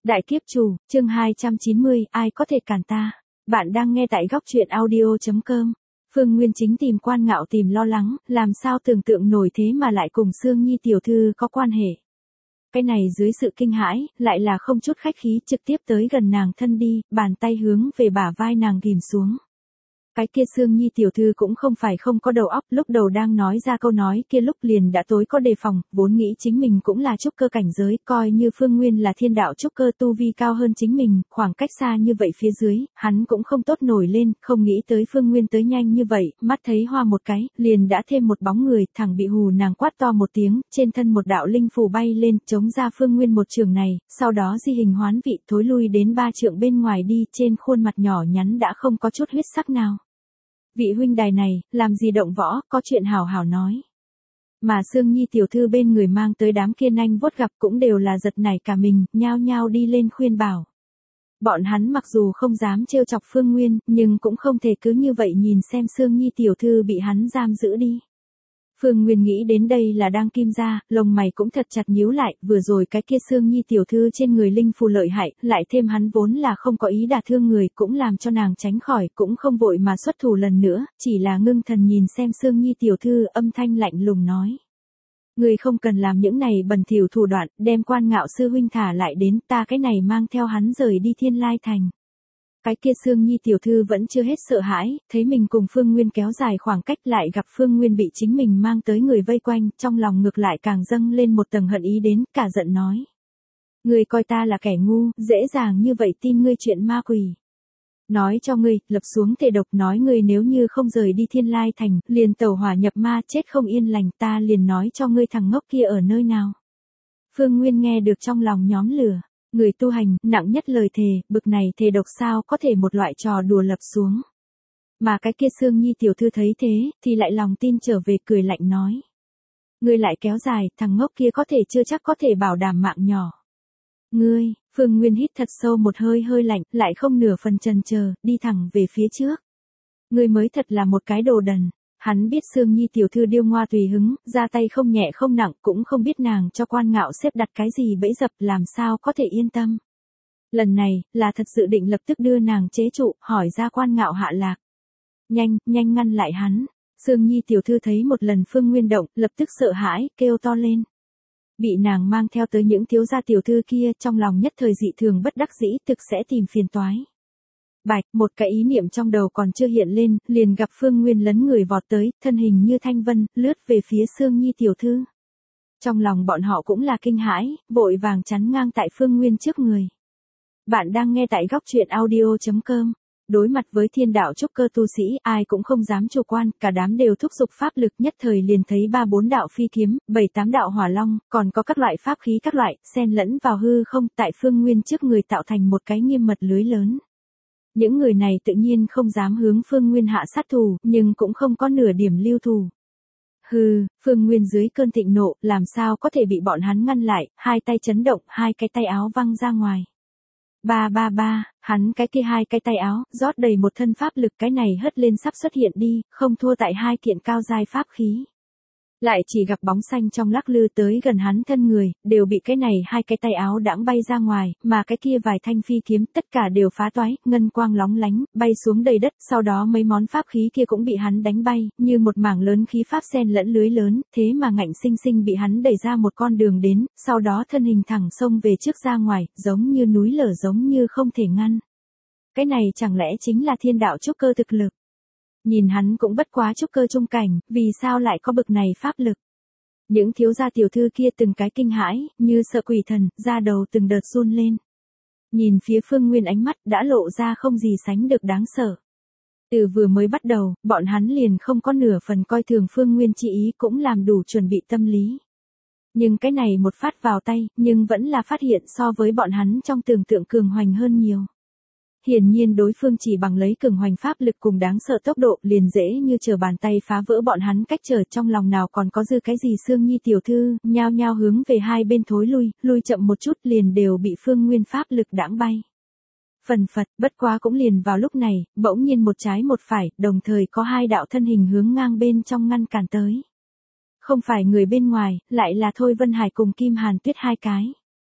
Đại kiếp chủ, chương 290, ai có thể cản ta? Bạn đang nghe tại góc truyện audio.com. Phương Nguyên Chính tìm Quan Ngạo tìm lo lắng, làm sao tưởng tượng nổi thế mà lại cùng Sương Nhi tiểu thư có quan hệ. Cái này dưới sự kinh hãi, lại là không chút khách khí trực tiếp tới gần nàng thân đi, bàn tay hướng về bả vai nàng ghim xuống. Cái kia Sương Nhi tiểu thư cũng không phải không có đầu óc, lúc đầu đang nói ra câu nói kia lúc liền đã tối có đề phòng, vốn nghĩ chính mình cũng là trúc cơ cảnh giới, coi như Phương Nguyên là thiên đạo trúc cơ tu vi cao hơn chính mình, khoảng cách xa như vậy phía dưới, hắn cũng không tốt nổi lên, không nghĩ tới Phương Nguyên tới nhanh như vậy, mắt thấy hoa một cái, liền đã thêm một bóng người, thẳng bị hù nàng quát to một tiếng, trên thân một đạo linh phù bay lên, chống ra Phương Nguyên một trường này, sau đó di hình hoán vị thối lui đến 3 trượng bên ngoài đi, trên khuôn mặt nhỏ nhắn đã không có chút huyết sắc nào. Vị huynh đài này, làm gì động võ, có chuyện hảo hảo nói. Mà Sương Nhi tiểu thư bên người mang tới đám kia nanh vuốt gặp cũng đều là giật nảy cả mình, nhao nhao đi lên khuyên bảo. Bọn hắn mặc dù không dám trêu chọc Phương Nguyên, nhưng cũng không thể cứ như vậy nhìn xem Sương Nhi tiểu thư bị hắn giam giữ đi. Phương Nguyên nghĩ đến đây là đang kim ra, lông mày cũng thật chặt nhíu lại, vừa rồi cái kia Sương Nhi tiểu thư trên người linh phù lợi hại, lại thêm hắn vốn là không có ý đả thương người, cũng làm cho nàng tránh khỏi, cũng không vội mà xuất thủ lần nữa, chỉ là ngưng thần nhìn xem Sương Nhi tiểu thư, âm thanh lạnh lùng nói. Người không cần làm những này bẩn thỉu thủ đoạn, đem Quan Ngạo sư huynh thả lại đến, ta cái này mang theo hắn rời đi Thiên Lai Thành. Cái kia Sương Nhi tiểu thư vẫn chưa hết sợ hãi, thấy mình cùng Phương Nguyên kéo dài khoảng cách lại gặp Phương Nguyên bị chính mình mang tới người vây quanh, trong lòng ngược lại càng dâng lên một tầng hận ý đến, cả giận nói. Ngươi coi ta là kẻ ngu, dễ dàng như vậy tin ngươi chuyện ma quỷ. Nói cho ngươi, lập xuống thề độc nói ngươi nếu như không rời đi Thiên Lai Thành, liền tẩu hỏa nhập ma chết không yên lành, ta liền nói cho ngươi thằng ngốc kia ở nơi nào. Phương Nguyên nghe được trong lòng nhóm lửa. Người tu hành, nặng nhất lời thề, bực này thề độc sao có thể một loại trò đùa lập xuống. Mà cái kia Sương Nhi tiểu thư thấy thế, thì lại lòng tin trở về cười lạnh nói. Ngươi lại kéo dài, thằng ngốc kia có thể chưa chắc có thể bảo đảm mạng nhỏ. Ngươi, Phương Nguyên hít thật sâu một hơi lạnh, lại không nửa phần chần chờ, đi thẳng về phía trước. Ngươi mới thật là một cái đồ đần. Hắn biết Sương Nhi tiểu thư điêu ngoa tùy hứng, ra tay không nhẹ không nặng, cũng không biết nàng cho Quan Ngạo xếp đặt cái gì bẫy dập, làm sao có thể yên tâm. Lần này, là thật sự định lập tức đưa nàng chế trụ, hỏi ra Quan Ngạo hạ lạc. Nhanh ngăn lại hắn. Sương Nhi tiểu thư thấy một lần Phương Nguyên động, lập tức sợ hãi, kêu to lên. Bị nàng mang theo tới những thiếu gia tiểu thư kia, trong lòng nhất thời dị thường bất đắc dĩ, thực sẽ tìm phiền toái. Bạch, một cái ý niệm trong đầu còn chưa hiện lên, liền gặp Phương Nguyên lấn người vọt tới, thân hình như thanh vân, lướt về phía Sương Nhi tiểu thư. Trong lòng bọn họ cũng là kinh hãi, vội vàng chắn ngang tại Phương Nguyên trước người. Bạn đang nghe tại góc truyện audio.com. Đối mặt với thiên đạo trúc cơ tu sĩ, ai cũng không dám chủ quan, cả đám đều thúc giục pháp lực, nhất thời liền thấy 3-4 đạo phi kiếm, 7-8 đạo hỏa long, còn có các loại pháp khí các loại, xen lẫn vào hư không, tại Phương Nguyên trước người tạo thành một cái nghiêm mật lưới lớn. Những người này tự nhiên không dám hướng Phương Nguyên hạ sát thủ, nhưng cũng không có nửa điểm lưu thù. Hừ, Phương Nguyên dưới cơn thịnh nộ, làm sao có thể bị bọn hắn ngăn lại, hai tay chấn động, hai cái tay áo văng ra ngoài. Ba, hắn cái kia hai cái tay áo, rót đầy một thân pháp lực, cái này hất lên sắp xuất hiện đi, không thua tại hai kiện cao giai pháp khí. Lại chỉ gặp bóng xanh trong lắc lư tới gần hắn thân người, đều bị cái này hai cái tay áo đãng bay ra ngoài, mà cái kia vài thanh phi kiếm tất cả đều phá toái, ngân quang lóng lánh, bay xuống đầy đất, sau đó mấy món pháp khí kia cũng bị hắn đánh bay, như một mảng lớn khí pháp xen lẫn lưới lớn, thế mà ngạnh sinh sinh bị hắn đẩy ra một con đường đến, sau đó thân hình thẳng xông về trước ra ngoài, giống như núi lở giống như không thể ngăn. Cái này chẳng lẽ chính là thiên đạo trúc cơ thực lực? Nhìn hắn cũng bất quá trúc cơ trung cảnh, vì sao lại có bực này pháp lực? Những thiếu gia tiểu thư kia từng cái kinh hãi, như sợ quỷ thần, da đầu từng đợt run lên. Nhìn phía Phương Nguyên ánh mắt đã lộ ra không gì sánh được đáng sợ. Từ vừa mới bắt đầu, bọn hắn liền không có nửa phần coi thường Phương Nguyên chi ý, cũng làm đủ chuẩn bị tâm lý. Nhưng cái này một phát vào tay, nhưng vẫn là phát hiện so với bọn hắn trong tưởng tượng cường hoành hơn nhiều. Hiển nhiên đối phương chỉ bằng lấy cường hoành pháp lực cùng đáng sợ tốc độ liền dễ như trở bàn tay phá vỡ bọn hắn cách trở, trong lòng nào còn có dư cái gì. Sương Nhi tiểu thư, nhao nhao hướng về hai bên thối lui chậm một chút liền đều bị Phương Nguyên pháp lực đãng bay. Phần phật, bất quá cũng liền vào lúc này, bỗng nhiên một trái một phải, đồng thời có hai đạo thân hình hướng ngang bên trong ngăn cản tới. Không phải người bên ngoài, lại là Thôi Vân Hải cùng Kim Hàn Tuyết hai cái.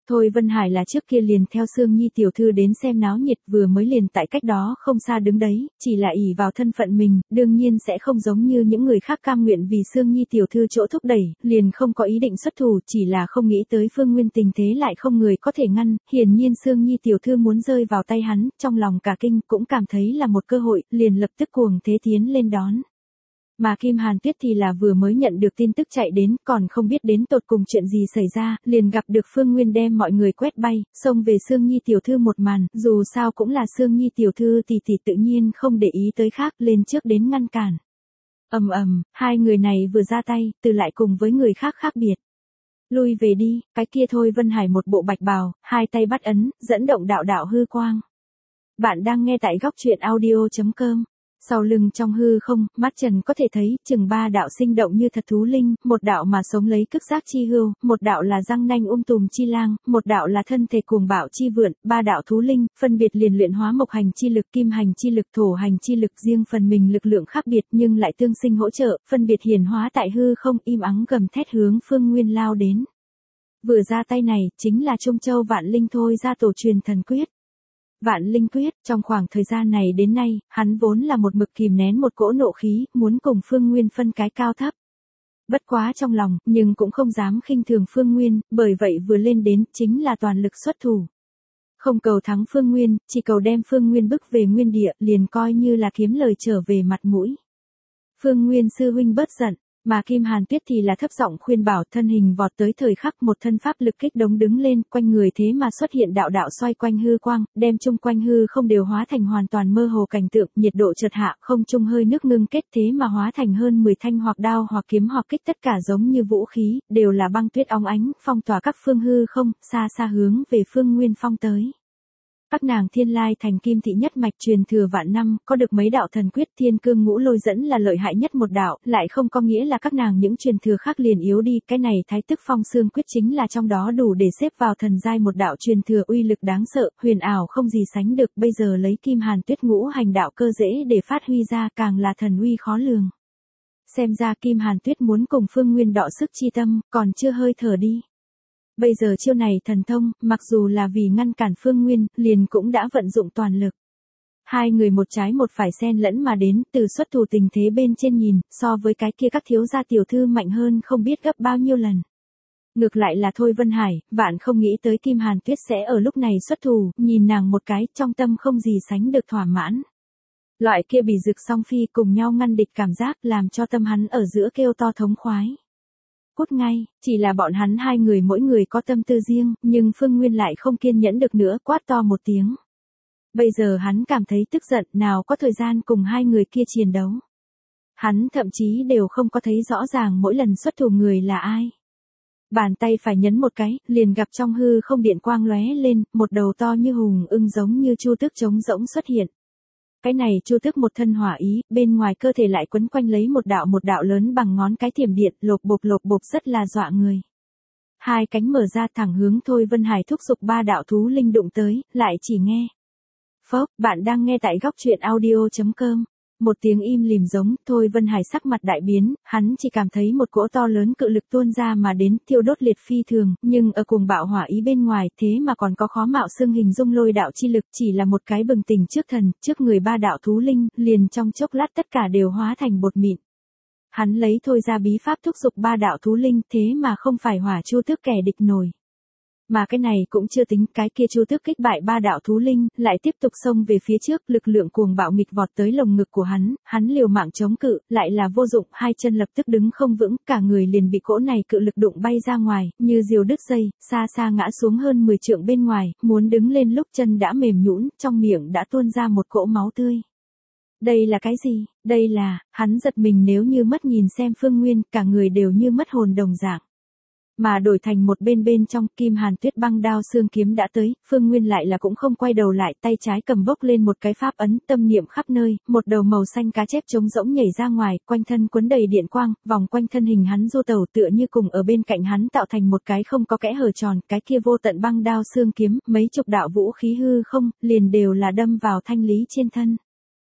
Thôi Vân Hải là trước kia liền theo Sương Nhi tiểu thư đến xem náo nhiệt, vừa mới liền tại cách đó không xa đứng đấy, chỉ là ỷ vào thân phận mình, đương nhiên sẽ không giống như những người khác cam nguyện vì Sương Nhi tiểu thư chỗ thúc đẩy, liền không có ý định xuất thủ, chỉ là không nghĩ tới Phương Nguyên tình thế lại không người có thể ngăn, hiển nhiên Sương Nhi tiểu thư muốn rơi vào tay hắn, trong lòng cả kinh cũng cảm thấy là một cơ hội, liền lập tức cuồng thế tiến lên đón. Mà Kim Hàn Tuyết thì là vừa mới nhận được tin tức chạy đến, còn không biết đến tột cùng chuyện gì xảy ra, liền gặp được Phương Nguyên đem mọi người quét bay, xông về Sương Nhi tiểu thư một màn, dù sao cũng là Sương Nhi tiểu thư thì tự nhiên không để ý tới khác, lên trước đến ngăn cản. Ầm ầm, hai người này vừa ra tay, từ lại cùng với người khác khác biệt. Lui về đi, cái kia Thôi Vân Hải một bộ bạch bào, hai tay bắt ấn, dẫn động đạo đạo hư quang. Bạn đang nghe tại góc truyện audio.com. Sau lưng trong hư không, mắt Trần có thể thấy, chừng ba đạo sinh động như thật thú linh, một đạo mà sống lấy cực giác chi hươu, một đạo là răng nanh tùm chi lang, một đạo là thân thể cuồng bạo chi vượn, ba đạo thú linh, phân biệt liền luyện hóa mộc hành chi lực, kim hành chi lực, thổ hành chi lực, riêng phần mình lực lượng khác biệt nhưng lại tương sinh hỗ trợ, phân biệt hiển hóa tại hư không, im ắng gầm thét hướng Phương Nguyên lao đến. Vừa ra tay này, chính là Trung Châu Vạn Linh Thôi ra tổ truyền thần quyết. Vạn Linh Quyết, trong khoảng thời gian này đến nay, hắn vốn là một mực kìm nén một cỗ nộ khí, muốn cùng Phương Nguyên phân cái cao thấp. Bất quá trong lòng, nhưng cũng không dám khinh thường Phương Nguyên, bởi vậy vừa lên đến, chính là toàn lực xuất thủ. Không cầu thắng Phương Nguyên, chỉ cầu đem Phương Nguyên bức về nguyên địa, liền coi như là kiếm lời trở về mặt mũi. Phương Nguyên sư huynh bớt giận. Mà Kim Hàn Tuyết thì là thấp giọng khuyên bảo, thân hình vọt tới thời khắc một thân pháp lực kích đống đứng lên, quanh người thế mà xuất hiện đạo đạo xoay quanh hư quang, đem chung quanh hư không đều hóa thành hoàn toàn mơ hồ cảnh tượng, nhiệt độ chợt hạ, không trung hơi nước ngưng kết thế mà hóa thành hơn 10 thanh hoặc đao hoặc kiếm hoặc kích, tất cả giống như vũ khí, đều là băng tuyết óng ánh, phong tỏa các phương hư không, xa xa hướng về Phương Nguyên phong tới. Các nàng Thiên Lai thành Kim thị nhất mạch truyền thừa vạn năm, có được mấy đạo thần quyết, Thiên Cương Ngũ Lôi dẫn là lợi hại nhất một đạo, lại không có nghĩa là các nàng những truyền thừa khác liền yếu đi, cái này Thái Tức Phong Xương quyết chính là trong đó đủ để xếp vào thần giai một đạo truyền thừa uy lực đáng sợ, huyền ảo không gì sánh được, bây giờ lấy Kim Hàn Tuyết ngũ hành đạo cơ dễ để phát huy ra, càng là thần uy khó lường. Xem ra Kim Hàn Tuyết muốn cùng Phương Nguyên đọ sức chi tâm, còn chưa hơi thở đi. Bây giờ chiêu này thần thông, mặc dù là vì ngăn cản Phương Nguyên, liền cũng đã vận dụng toàn lực. Hai người một trái một phải xen lẫn mà đến, từ xuất thủ tình thế bên trên nhìn, so với cái kia các thiếu gia tiểu thư mạnh hơn không biết gấp bao nhiêu lần. Ngược lại là Thôi Vân Hải, vạn không nghĩ tới Kim Hàn Tuyết sẽ ở lúc này xuất thủ, nhìn nàng một cái, trong tâm không gì sánh được thỏa mãn. Loại kia bị rực song phi cùng nhau ngăn địch cảm giác làm cho tâm hắn ở giữa kêu to thống khoái. Cút ngay, chỉ là bọn hắn hai người mỗi người có tâm tư riêng, nhưng Phương Nguyên lại không kiên nhẫn được nữa, quát to một tiếng. Bây giờ hắn cảm thấy tức giận, nào có thời gian cùng hai người kia chiến đấu. Hắn thậm chí đều không có thấy rõ ràng mỗi lần xuất thủ người là ai. Bàn tay phải nhấn một cái, liền gặp trong hư không điện quang lóe lên, một đầu to như hùng ưng giống như chu tước trống rỗng xuất hiện. Cái này chu tước một thân hỏa ý, bên ngoài cơ thể lại quấn quanh lấy một đạo lớn bằng ngón cái thiểm điện, lộp bộp rất là dọa người. Hai cánh mở ra thẳng hướng Thôi Vân Hải thúc giục ba đạo thú linh đụng tới, lại chỉ nghe. Phốc, bạn đang nghe tại góc truyện audio.com. Một tiếng im lìm giống, Thôi Vân Hải sắc mặt đại biến, hắn chỉ cảm thấy một cỗ to lớn cự lực tuôn ra mà đến, thiêu đốt liệt phi thường, nhưng ở cuồng bạo hỏa ý bên ngoài, thế mà còn có khó mạo xương hình dung lôi đạo chi lực, chỉ là một cái bừng tỉnh trước thần, trước người ba đạo thú linh, liền trong chốc lát tất cả đều hóa thành bột mịn. Hắn lấy Thôi ra bí pháp thúc giục ba đạo thú linh, thế mà không phải Hỏa Chu Tước kẻ địch nổi. Mà cái này cũng chưa tính, cái kia Chu Tước kích bại ba đạo thú linh, lại tiếp tục xông về phía trước, lực lượng cuồng bạo nghịch vọt tới lồng ngực của hắn liều mạng chống cự, lại là vô dụng, hai chân lập tức đứng không vững, cả người liền bị cỗ này cự lực đụng bay ra ngoài, như diều đứt dây, xa xa ngã xuống hơn 10 trượng bên ngoài, muốn đứng lên lúc chân đã mềm nhũn, trong miệng đã tuôn ra một cỗ máu tươi. Đây là cái gì? Đây là, hắn giật mình nếu như mất nhìn xem Phương Nguyên, cả người đều như mất hồn đồng dạng. Mà đổi thành một bên trong, Kim Hàn Tuyết băng đao xương kiếm đã tới, Phương Nguyên lại là cũng không quay đầu lại, tay trái cầm bốc lên một cái pháp ấn, tâm niệm khắp nơi, một đầu màu xanh cá chép trống rỗng nhảy ra ngoài, quanh thân quấn đầy điện quang, vòng quanh thân hình hắn du tẩu tựa như cùng ở bên cạnh hắn tạo thành một cái không có kẽ hở tròn, cái kia vô tận băng đao xương kiếm, mấy chục đạo vũ khí hư không, liền đều là đâm vào thanh lý trên thân.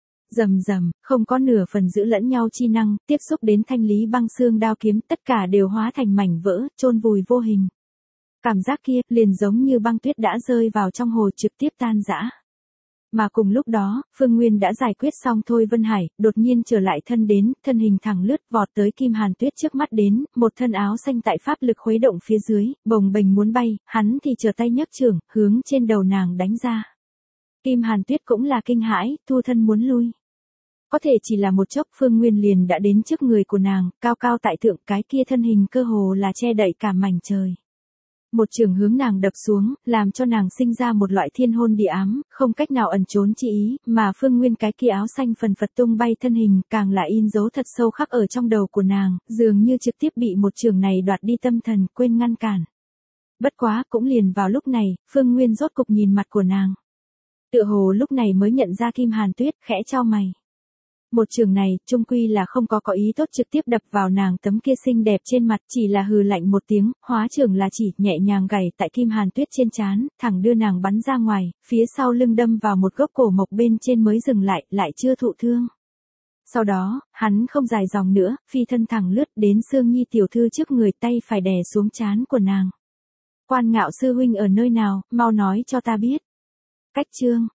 Rầm rầm, không có nửa phần giữ lẫn nhau chi năng, tiếp xúc đến thanh lý băng xương đao kiếm, tất cả đều hóa thành mảnh vỡ, chôn vùi vô hình. Cảm giác kia, liền giống như băng tuyết đã rơi vào trong hồ trực tiếp tan rã. Mà cùng lúc đó, Phương Nguyên đã giải quyết xong Thôi Vân Hải, đột nhiên trở lại thân đến, thân hình thẳng lướt vọt tới Kim Hàn Tuyết trước mắt đến, một thân áo xanh tại pháp lực khuấy động phía dưới, bồng bềnh muốn bay, hắn thì trở tay nhấc chưởng, hướng trên đầu nàng đánh ra. Kim Hàn Tuyết cũng là kinh hãi, thu thân muốn lui. Có thể chỉ là một chốc Phương Nguyên liền đã đến trước người của nàng, cao cao tại thượng, cái kia thân hình cơ hồ là che đậy cả mảnh trời. Một trường hướng nàng đập xuống, làm cho nàng sinh ra một loại thiên hôn địa ám, không cách nào ẩn trốn chi ý, mà Phương Nguyên cái kia áo xanh phần phật tung bay thân hình, càng là in dấu thật sâu khắc ở trong đầu của nàng, dường như trực tiếp bị một trường này đoạt đi tâm thần, quên ngăn cản. Bất quá, cũng liền vào lúc này, Phương Nguyên rốt cục nhìn mặt của nàng. Tựa hồ lúc này mới nhận ra Kim Hàn Tuyết, khẽ chau mày. Một trường này, trung quy là không có ý tốt trực tiếp đập vào nàng tấm kia xinh đẹp trên mặt, chỉ là hừ lạnh một tiếng, hóa trường là chỉ nhẹ nhàng gảy tại Kim Hàn Tuyết trên trán, thẳng đưa nàng bắn ra ngoài, phía sau lưng đâm vào một gốc cổ mộc bên trên mới dừng lại, lại chưa thụ thương. Sau đó, hắn không dài dòng nữa, phi thân thẳng lướt đến Sương Nhi tiểu thư trước người, tay phải đè xuống trán của nàng. Quan Ngạo sư huynh ở nơi nào, mau nói cho ta biết. Cách chương